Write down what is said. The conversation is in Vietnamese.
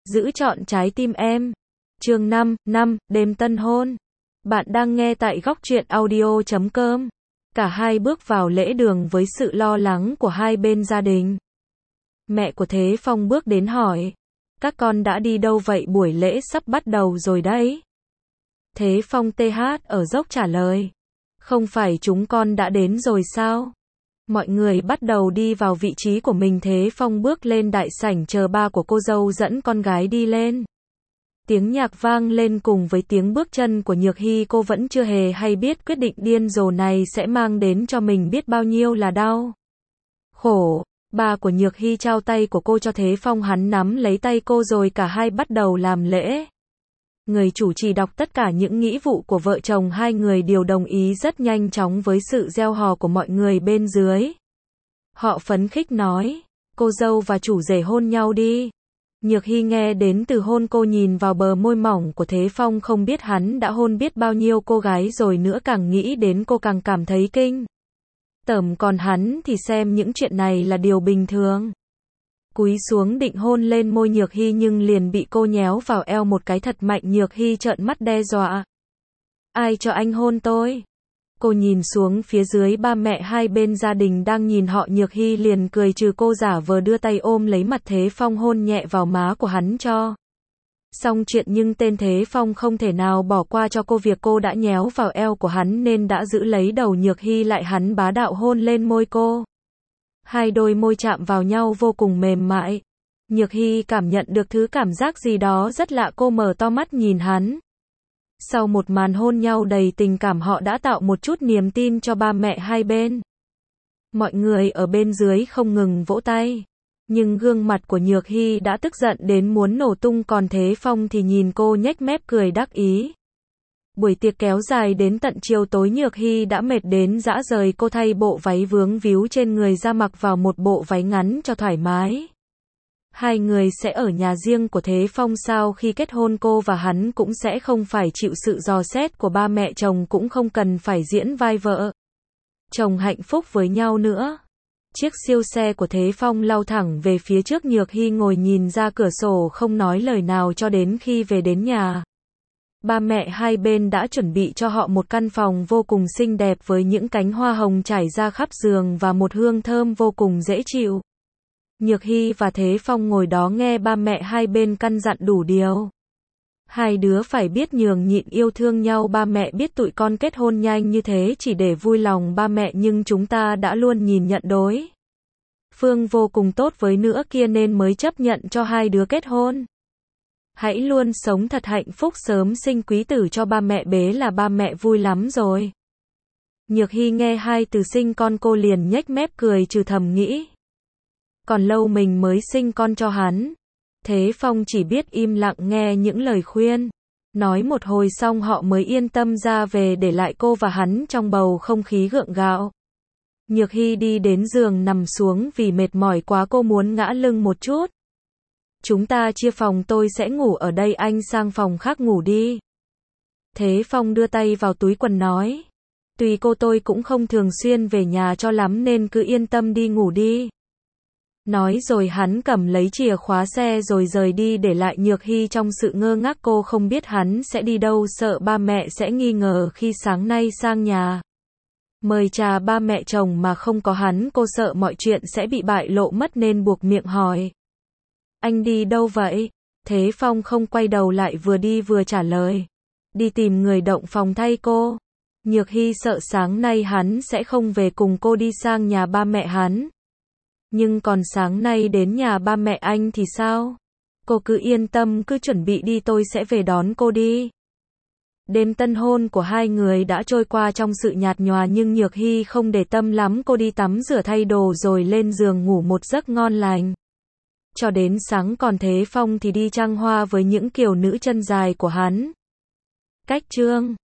Giữ trọn trái tim em. Chương 5, đêm tân hôn. Bạn đang nghe tại góc truyện audio.com. Cả hai bước vào lễ đường với sự lo lắng của hai bên gia đình. Mẹ của Thế Phong bước đến hỏi, các con đã đi đâu vậy, buổi lễ sắp bắt đầu rồi đấy. Thế Phong ở dốc trả lời, không phải chúng con đã đến rồi sao? Mọi người bắt đầu đi vào vị trí của mình. Thế Phong bước lên đại sảnh chờ ba của cô dâu dẫn con gái đi lên. Tiếng nhạc vang lên cùng với tiếng bước chân của Nhược Hy. Cô vẫn chưa hề hay biết quyết định điên rồ này sẽ mang đến cho mình biết bao nhiêu là đau khổ. Ba của Nhược Hy trao tay của cô cho Thế Phong, hắn nắm lấy tay cô rồi cả hai bắt đầu làm lễ. Người chủ trì đọc tất cả những nghĩa vụ của vợ chồng hai người đều đồng ý rất nhanh chóng với sự reo hò của mọi người bên dưới. Họ phấn khích nói, cô dâu và chủ rể hôn nhau đi. Nhược Hy nghe đến từ hôn, cô nhìn vào bờ môi mỏng của Thế Phong, không biết hắn đã hôn biết bao nhiêu cô gái rồi nữa, càng nghĩ đến cô càng cảm thấy kinh tởm, còn hắn thì xem những chuyện này là điều bình thường. Cúi xuống định hôn lên môi Nhược Hy nhưng liền bị cô nhéo vào eo một cái thật mạnh. Nhược Hy trợn mắt đe dọa, ai cho anh hôn tôi? Cô nhìn xuống phía dưới, ba mẹ hai bên gia đình đang nhìn họ. Nhược Hy liền cười trừ cô, giả vờ đưa tay ôm lấy mặt Thế Phong, hôn nhẹ vào má của hắn cho xong chuyện. Nhưng tên Thế Phong không thể nào bỏ qua cho cô việc cô đã nhéo vào eo của hắn nên đã giữ lấy đầu Nhược Hy lại. Hắn bá đạo hôn lên môi cô. Hai đôi môi chạm vào nhau vô cùng mềm mại. Nhược Hy cảm nhận được thứ cảm giác gì đó rất lạ, cô mở to mắt nhìn hắn. Sau một màn hôn nhau đầy tình cảm, họ đã tạo một chút niềm tin cho ba mẹ hai bên. Mọi người ở bên dưới không ngừng vỗ tay. Nhưng gương mặt của Nhược Hy đã tức giận đến muốn nổ tung, còn Thế Phong thì nhìn cô nhếch mép cười đắc ý. Buổi tiệc kéo dài đến tận chiều tối. Nhược Hy đã mệt đến rã rời, cô thay bộ váy vướng víu trên người ra, mặc vào một bộ váy ngắn cho thoải mái. Hai người sẽ ở nhà riêng của Thế Phong. Sau khi kết hôn, cô và hắn cũng sẽ không phải chịu sự dò xét của ba mẹ chồng, cũng không cần phải diễn vai vợ chồng hạnh phúc với nhau nữa. Chiếc siêu xe của Thế Phong lao thẳng về phía trước. Nhược Hy ngồi nhìn ra cửa sổ không nói lời nào cho đến khi về đến nhà. Ba mẹ hai bên đã chuẩn bị cho họ một căn phòng vô cùng xinh đẹp với những cánh hoa hồng trải ra khắp giường và một hương thơm vô cùng dễ chịu. Nhược Hy và Thế Phong ngồi đó nghe ba mẹ hai bên căn dặn đủ điều. Hai đứa phải biết nhường nhịn, yêu thương nhau. Ba mẹ biết tụi con kết hôn nhanh như thế chỉ để vui lòng ba mẹ, nhưng chúng ta đã luôn nhìn nhận đối phương vô cùng tốt với nữa kia nên mới chấp nhận cho hai đứa kết hôn. Hãy luôn sống thật hạnh phúc, sớm sinh quý tử cho ba mẹ bế là ba mẹ vui lắm rồi. Nhược Hy nghe hai từ sinh con, cô liền nhếch mép cười trừ, thầm nghĩ, còn lâu mình mới sinh con cho hắn. Thế Phong chỉ biết im lặng nghe những lời khuyên. Nói một hồi xong họ mới yên tâm ra về, để lại cô và hắn trong bầu không khí gượng gạo. Nhược Hy đi đến giường nằm xuống vì mệt mỏi quá, cô muốn ngã lưng một chút. Chúng ta chia phòng, tôi sẽ ngủ ở đây, anh sang phòng khác ngủ đi. Thế Phong đưa tay vào túi quần nói, tùy cô, tôi cũng không thường xuyên về nhà cho lắm nên cứ yên tâm đi ngủ đi. Nói rồi hắn cầm lấy chìa khóa xe rồi rời đi, để lại Nhược Hy trong sự ngơ ngác. Cô không biết hắn sẽ đi đâu, sợ ba mẹ sẽ nghi ngờ khi sáng nay sang nhà mời trà ba mẹ chồng mà không có hắn. Cô sợ mọi chuyện sẽ bị bại lộ mất nên buộc miệng hỏi, anh đi đâu vậy? Thế Phong không quay đầu lại, vừa đi vừa trả lời, đi tìm người động phòng thay cô. Nhược Hy sợ sáng nay hắn sẽ không về cùng cô, đi sang nhà ba mẹ hắn. Nhưng còn sáng nay đến nhà ba mẹ anh thì sao? Cô cứ yên tâm, cứ chuẩn bị đi, tôi sẽ về đón cô đi. Đêm tân hôn của hai người đã trôi qua trong sự nhạt nhòa, nhưng Nhược Hy không để tâm lắm. Cô đi tắm rửa thay đồ rồi lên giường ngủ một giấc ngon lành cho đến sáng, còn Thế Phong thì đi trăng hoa với những kiều nữ chân dài của hắn. Cách chương